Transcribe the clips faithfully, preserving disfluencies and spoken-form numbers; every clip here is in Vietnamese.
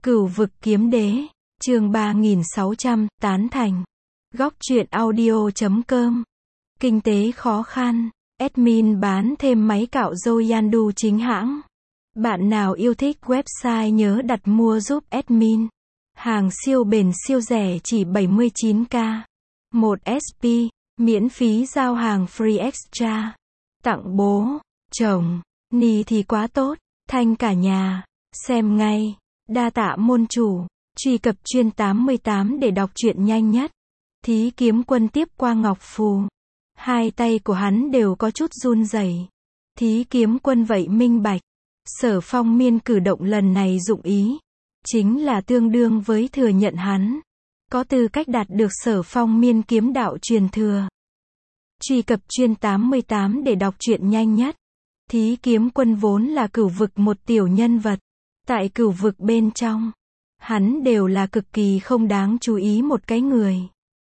Cửu vực kiếm đế, chương ba nghìn sáu trăm, tán thành. Góc truyện audio chấm com. Kinh tế khó khăn, admin bán thêm máy cạo râu Yandu chính hãng. Bạn nào yêu thích website nhớ đặt mua giúp admin. Hàng siêu bền siêu rẻ chỉ bảy mươi chín k. một ét pê, miễn phí giao hàng free extra. Tặng bố, chồng, ni thì quá tốt, thanh cả nhà, xem ngay. Đa tạ môn chủ, truy cập chuyên tám mươi tám để đọc truyện nhanh nhất. Thí kiếm quân tiếp qua ngọc phù. Hai tay của hắn đều có chút run rẩy. Thí kiếm quân vậy minh bạch. Sở Phong Miên cử động lần này dụng ý. Chính là tương đương với thừa nhận hắn. Có tư cách đạt được Sở Phong Miên kiếm đạo truyền thừa. Truy cập chuyên tám mươi tám để đọc truyện nhanh nhất. Thí kiếm quân vốn là cửu vực một tiểu nhân vật. Tại cửu vực bên trong, hắn đều là cực kỳ không đáng chú ý một cái người.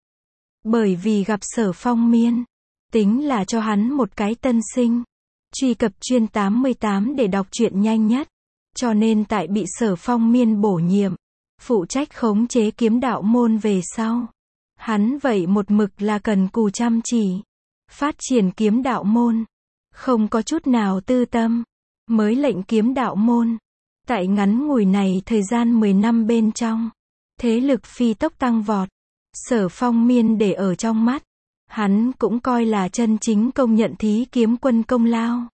Bởi vì gặp Sở Phong Miên, tính là cho hắn một cái tân sinh. Truy cập chuyên tám mươi tám để đọc truyện nhanh nhất. Cho nên tại bị Sở Phong Miên bổ nhiệm, phụ trách khống chế kiếm đạo môn về sau. Hắn vậy một mực là cần cù chăm chỉ. Phát triển kiếm đạo môn. Không có chút nào tư tâm. Mới lệnh kiếm đạo môn. Tại ngắn ngủi này thời gian mười năm bên trong, thế lực phi tốc tăng vọt. Sở Phong Miên để ở trong mắt. Hắn cũng coi là chân chính công nhận thí kiếm quân công lao.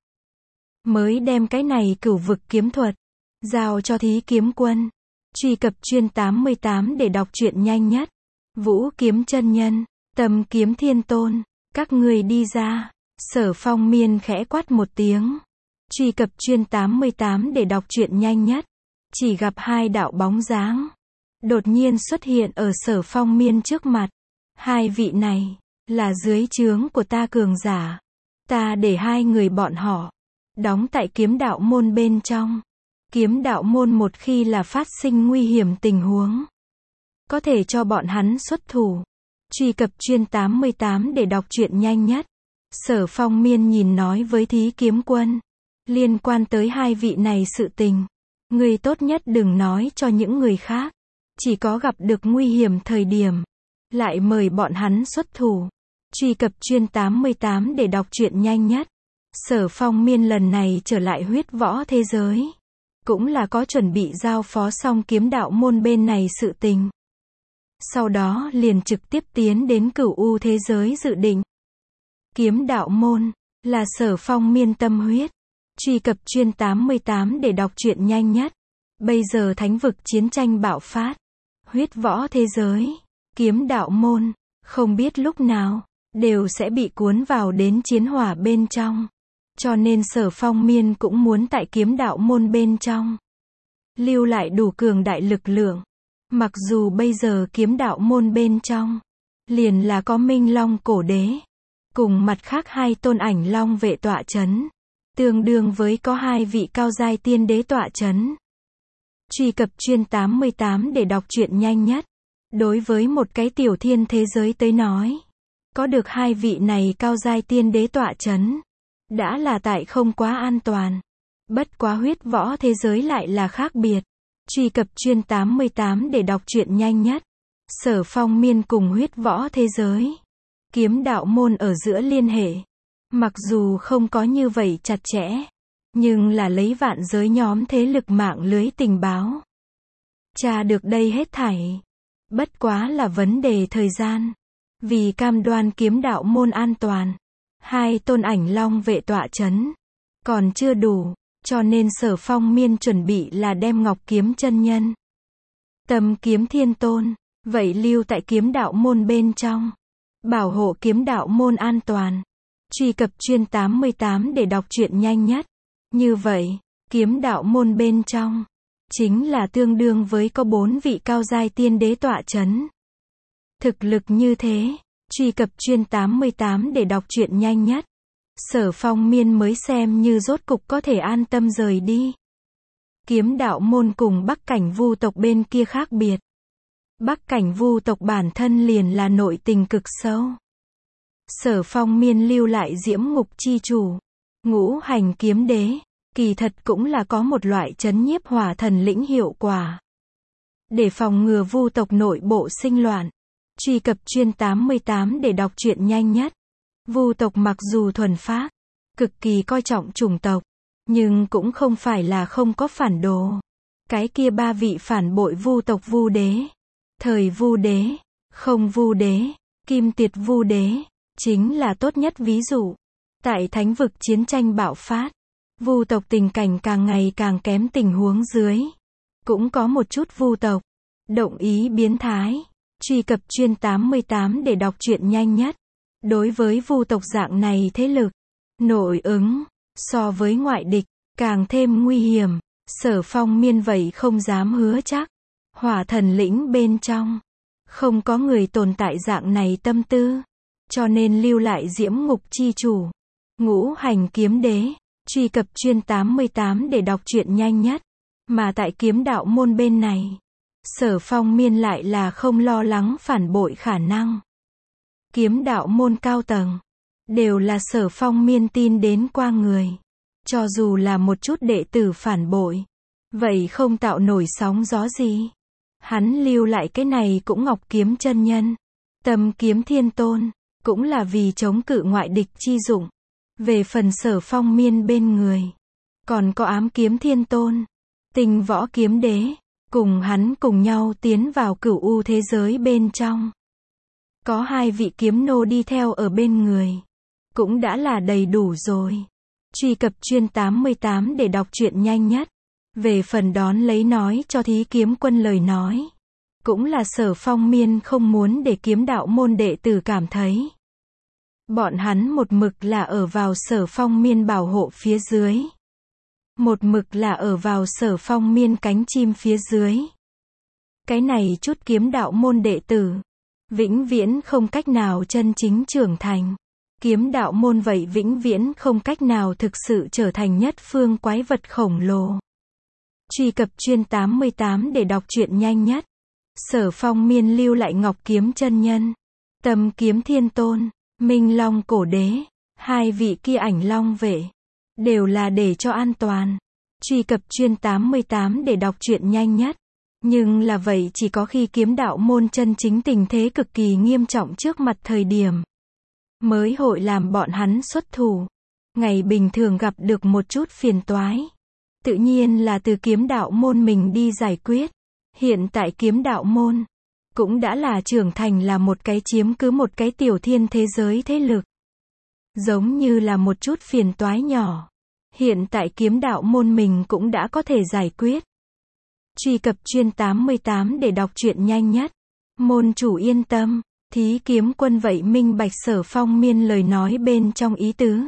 Mới đem cái này cửu vực kiếm thuật giao cho thí kiếm quân. Truy cập chuyên tám mươi tám để đọc truyện nhanh nhất. Vũ kiếm chân nhân, Tâm kiếm thiên tôn, các người đi ra. Sở Phong Miên khẽ quát một tiếng. Truy cập chuyên tám mươi tám để đọc truyện nhanh nhất. Chỉ gặp hai đạo bóng dáng đột nhiên xuất hiện ở Sở Phong Miên trước mặt. Hai vị này là dưới trướng của ta cường giả. Ta để hai người bọn họ đóng tại kiếm đạo môn bên trong. Kiếm đạo môn một khi là phát sinh nguy hiểm tình huống, có thể cho bọn hắn xuất thủ. Truy cập chuyên tám mươi tám để đọc truyện nhanh nhất. Sở Phong Miên nhìn nói với thí kiếm quân. Liên quan tới hai vị này sự tình, người tốt nhất đừng nói cho những người khác. Chỉ có gặp được nguy hiểm thời điểm, lại mời bọn hắn xuất thủ. Truy cập chuyên tám mươi tám để đọc truyện nhanh nhất. Sở Phong Miên lần này trở lại huyết võ thế giới, cũng là có chuẩn bị giao phó xong kiếm đạo môn bên này sự tình. Sau đó liền trực tiếp tiến đến cửu u thế giới dự định. Kiếm đạo môn là Sở Phong Miên tâm huyết. Truy cập chuyên tám mươi tám để đọc truyện nhanh nhất. Bây giờ thánh vực chiến tranh bạo phát. Huyết võ thế giới, kiếm đạo môn, không biết lúc nào, đều sẽ bị cuốn vào đến chiến hỏa bên trong. Cho nên Sở Phong Miên cũng muốn tại kiếm đạo môn bên trong lưu lại đủ cường đại lực lượng. Mặc dù bây giờ kiếm đạo môn bên trong liền là có Minh Long cổ đế, cùng mặt khác hai tôn ảnh long vệ tọa chấn. Tương đương với có hai vị cao giai tiên đế tọa chấn. Truy cập chuyên tám mươi tám để đọc truyện nhanh nhất. Đối với một cái tiểu thiên thế giới tới nói, có được hai vị này cao giai tiên đế tọa chấn, đã là tại không quá an toàn. Bất quá huyết võ thế giới lại là khác biệt. Truy cập chuyên tám mươi tám để đọc truyện nhanh nhất. Sở Phong Miên cùng huyết võ thế giới, kiếm đạo môn ở giữa liên hệ. Mặc dù không có như vậy chặt chẽ, nhưng là lấy vạn giới nhóm thế lực mạng lưới tình báo. Tra được đây hết thảy. Bất quá là vấn đề thời gian. Vì cam đoan kiếm đạo môn an toàn, hai tôn ảnh long vệ tọa chấn còn chưa đủ, cho nên Sở Phong Miên chuẩn bị là đem Ngọc Kiếm chân nhân, Tâm kiếm thiên tôn, vậy lưu tại kiếm đạo môn bên trong, bảo hộ kiếm đạo môn an toàn. Truy cập chuyên tám mươi tám để đọc truyện nhanh nhất. Như vậy, kiếm đạo môn bên trong chính là tương đương với có bốn vị cao giai tiên đế tọa chấn. Thực lực như thế, truy cập chuyên tám mươi tám để đọc truyện nhanh nhất. Sở Phong Miên mới xem như rốt cục có thể an tâm rời đi. Kiếm đạo môn cùng Bắc Cảnh Vu tộc bên kia khác biệt. Bắc Cảnh Vu tộc bản thân liền là nội tình cực sâu. Sở Phong Miên lưu lại Diễm Ngục chi chủ, Ngũ Hành kiếm đế, kỳ thật cũng là có một loại chấn nhiếp hỏa thần lĩnh hiệu quả. để phòng ngừa vu tộc nội bộ sinh loạn. Truy cập chuyên tám mươi tám để đọc truyện nhanh nhất. Vu tộc mặc dù thuần phác, cực kỳ coi trọng chủng tộc, nhưng cũng không phải là không có phản đồ. Cái kia ba vị phản bội vu tộc Vu đế, Thời Vu đế, Không Vu đế, Kim Tiệt Vu đế, chính là tốt nhất ví dụ. Tại thánh vực chiến tranh bạo phát, vu tộc tình cảnh càng ngày càng kém tình huống dưới, cũng có một chút vu tộc động ý biến thái. Truy cập chuyên tám mươi tám để đọc truyện nhanh nhất. Đối với vu tộc dạng này thế lực, nội ứng, so với ngoại địch, càng thêm nguy hiểm. Sở Phong Miên vậy không dám hứa chắc. Hỏa thần lĩnh bên trong, không có người tồn tại dạng này tâm tư, cho nên lưu lại Diễm Ngục chi chủ, Ngũ Hành kiếm đế. Truy cập chuyên tám mươi tám để đọc truyện nhanh nhất. Mà tại kiếm đạo môn bên này, Sở Phong Miên lại là không lo lắng phản bội khả năng. Kiếm đạo môn cao tầng, đều là Sở Phong Miên tin đến qua người. Cho dù là một chút đệ tử phản bội, vậy không tạo nổi sóng gió gì. Hắn lưu lại cái này cũng Ngọc Kiếm chân nhân, Tâm Kiếm Thiên Tôn, cũng là vì chống cự ngoại địch chi dụng. Về phần Sở Phong Miên bên người, còn có Ám Kiếm Thiên Tôn, Tinh Võ Kiếm Đế, cùng hắn cùng nhau tiến vào cửu u thế giới bên trong. Có hai vị kiếm nô đi theo ở bên người, cũng đã là đầy đủ rồi. Truy cập chuyên tám mươi tám để đọc truyện nhanh nhất. Về phần đón lấy nói cho Thí Kiếm Quân lời nói, cũng là Sở Phong Miên không muốn để kiếm đạo môn đệ tử cảm thấy bọn hắn một mực là ở vào Sở Phong Miên bảo hộ phía dưới, một mực là ở vào Sở Phong Miên cánh chim phía dưới. Cái này chút kiếm đạo môn đệ tử, vĩnh viễn không cách nào chân chính trưởng thành. Kiếm đạo môn vậy vĩnh viễn không cách nào thực sự trở thành nhất phương quái vật khổng lồ. Truy cập chuyên tám mươi tám để đọc truyện nhanh nhất. Sở Phong Miên lưu lại Ngọc Kiếm chân nhân, Tâm Kiếm Thiên Tôn, Minh Long cổ đế, hai vị kia ảnh long vệ, đều là để cho an toàn. Truy cập chuyên tám mươi tám để đọc truyện nhanh nhất. Nhưng là vậy chỉ có khi kiếm đạo môn chân chính tình thế cực kỳ nghiêm trọng trước mặt thời điểm, mới hội làm bọn hắn xuất thủ. Ngày bình thường gặp được một chút phiền toái, tự nhiên là từ kiếm đạo môn mình đi giải quyết. Hiện tại kiếm đạo môn cũng đã là trưởng thành là một cái chiếm cứ một cái tiểu thiên thế giới thế lực. Giống như là một chút phiền toái nhỏ, hiện tại kiếm đạo môn mình cũng đã có thể giải quyết. Truy cập chuyên tám mươi tám để đọc truyện nhanh nhất. Môn chủ yên tâm, Thí Kiếm Quân vậy minh bạch Sở Phong Miên lời nói bên trong ý tứ,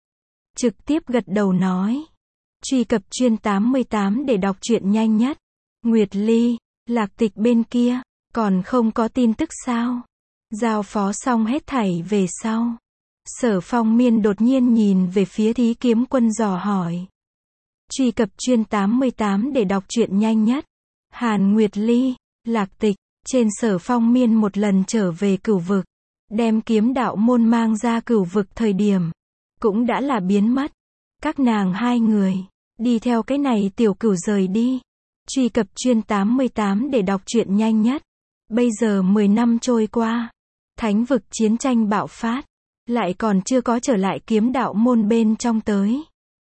trực tiếp gật đầu nói. Truy cập chuyên tám mươi tám để đọc truyện nhanh nhất. Nguyệt Ly, Lạc Tịch bên kia, còn không có tin tức sao? Giao phó xong hết thảy về sau, Sở Phong Miên đột nhiên nhìn về phía Thí Kiếm Quân dò hỏi. Truy cập chuyên tám mươi tám để đọc truyện nhanh nhất. Hàn Nguyệt Ly, Lạc Tịch, trên Sở Phong Miên một lần trở về cửu vực, đem kiếm đạo môn mang ra cửu vực thời điểm, cũng đã là biến mất. Các nàng hai người, đi theo cái này tiểu cửu rời đi. Truy cập chuyên tám mươi tám để đọc truyện nhanh nhất. Bây giờ mười năm trôi qua, thánh vực chiến tranh bạo phát, lại còn chưa có trở lại kiếm đạo môn bên trong tới.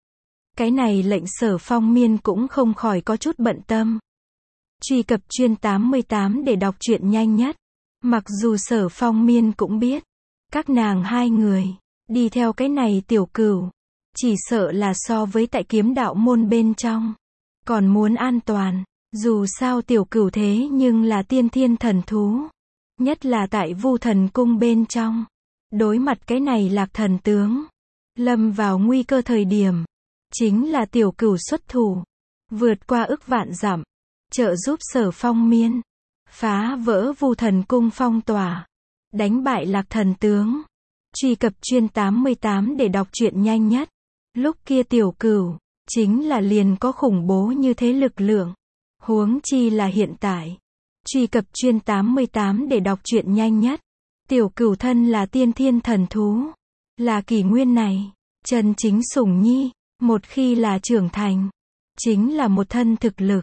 Cái này lệnh Sở Phong Miên cũng không khỏi có chút bận tâm. Truy cập chuyên tám mươi tám để đọc truyện nhanh nhất. Mặc dù Sở Phong Miên cũng biết, các nàng hai người, đi theo cái này tiểu cửu, chỉ sợ là so với tại kiếm đạo môn bên trong, còn muốn an toàn. Dù sao tiểu cửu thế nhưng là tiên thiên thần thú, nhất là tại Vu Thần Cung bên trong, đối mặt cái này Lạc Thần tướng, lâm vào nguy cơ thời điểm, chính là tiểu cửu xuất thủ, vượt qua ức vạn dặm, trợ giúp Sở Phong Miên phá vỡ Vu Thần Cung phong tỏa, đánh bại Lạc Thần tướng. Truy cập chuyên tám mươi tám để đọc truyện nhanh nhất. Lúc kia tiểu cửu chính là liền có khủng bố như thế lực lượng, huống chi là hiện tại. Truy cập chuyên tám mươi tám để đọc truyện nhanh nhất. Tiểu cửu thân là tiên thiên thần thú, là kỷ nguyên này chân chính sủng nhi, một khi là trưởng thành, chính là một thân thực lực,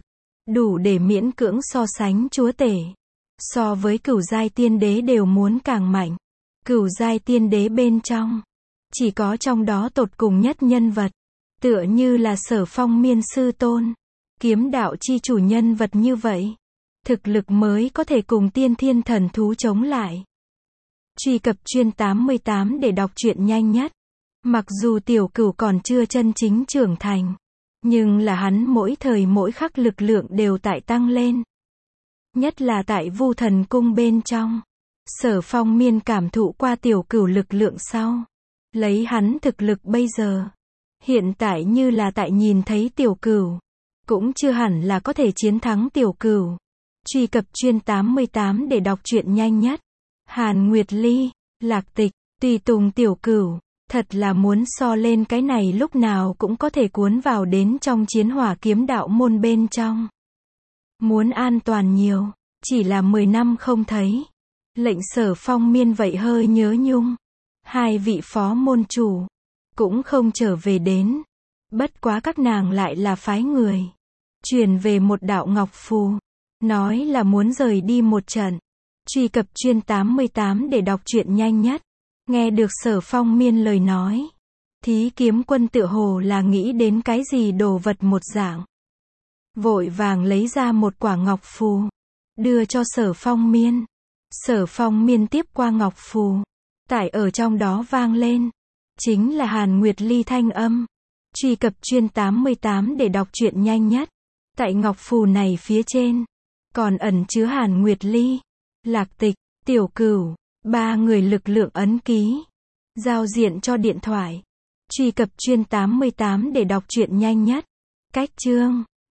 đủ để miễn cưỡng so sánh chúa tể. So với cửu giai tiên đế đều muốn càng mạnh. Cửu giai tiên đế bên trong, chỉ có trong đó tột cùng nhất nhân vật, tựa như là Sở Phong Miên sư tôn, kiếm đạo chi chủ nhân vật như vậy, thực lực mới có thể cùng tiên thiên thần thú chống lại. Truy cập chuyên tám mươi tám để đọc truyện nhanh nhất. Mặc dù tiểu cửu còn chưa chân chính trưởng thành, nhưng là hắn mỗi thời mỗi khắc lực lượng đều tại tăng lên. Nhất là tại Vu Thần Cung bên trong. Sở Phong Miên cảm thụ qua tiểu cửu lực lượng sau. Lấy hắn thực lực bây giờ. Hiện tại như là tại nhìn thấy tiểu cửu. Cũng chưa hẳn là có thể chiến thắng tiểu cửu. Truy cập chuyên tám mươi tám để đọc truyện nhanh nhất. Hàn Nguyệt Ly, Lạc Tịch, tùy tùng tiểu cửu. Thật là muốn so lên cái này lúc nào cũng có thể cuốn vào đến trong chiến hỏa kiếm đạo môn bên trong. Muốn an toàn nhiều, chỉ là mười năm không thấy. Lệnh Sở Phong Miên vậy hơi nhớ nhung. Hai vị phó môn chủ, cũng không trở về đến. Bất quá các nàng lại là phái người. Truyền về một đạo ngọc phù. Nói là muốn rời đi một trận. Truy cập chuyên tám mươi tám để đọc truyện nhanh nhất. Nghe được Sở Phong Miên lời nói. Thí kiếm quân tựa hồ là nghĩ đến cái gì đồ vật một dạng. Vội vàng lấy ra một quả ngọc phù. Đưa cho Sở Phong Miên. Sở Phong Miên tiếp qua ngọc phù. Tại ở trong đó vang lên. Chính là Hàn Nguyệt Ly thanh âm. Truy cập chuyên tám mươi tám để đọc truyện nhanh nhất. Tại ngọc phù này phía trên. Còn ẩn chứa Hàn Nguyệt Ly, Lạc Tịch, Tiểu Cửu. Ba người lực lượng ấn ký. Giao diện cho điện thoại. Truy cập chuyên tám mươi tám để đọc truyện nhanh nhất. Cách chương.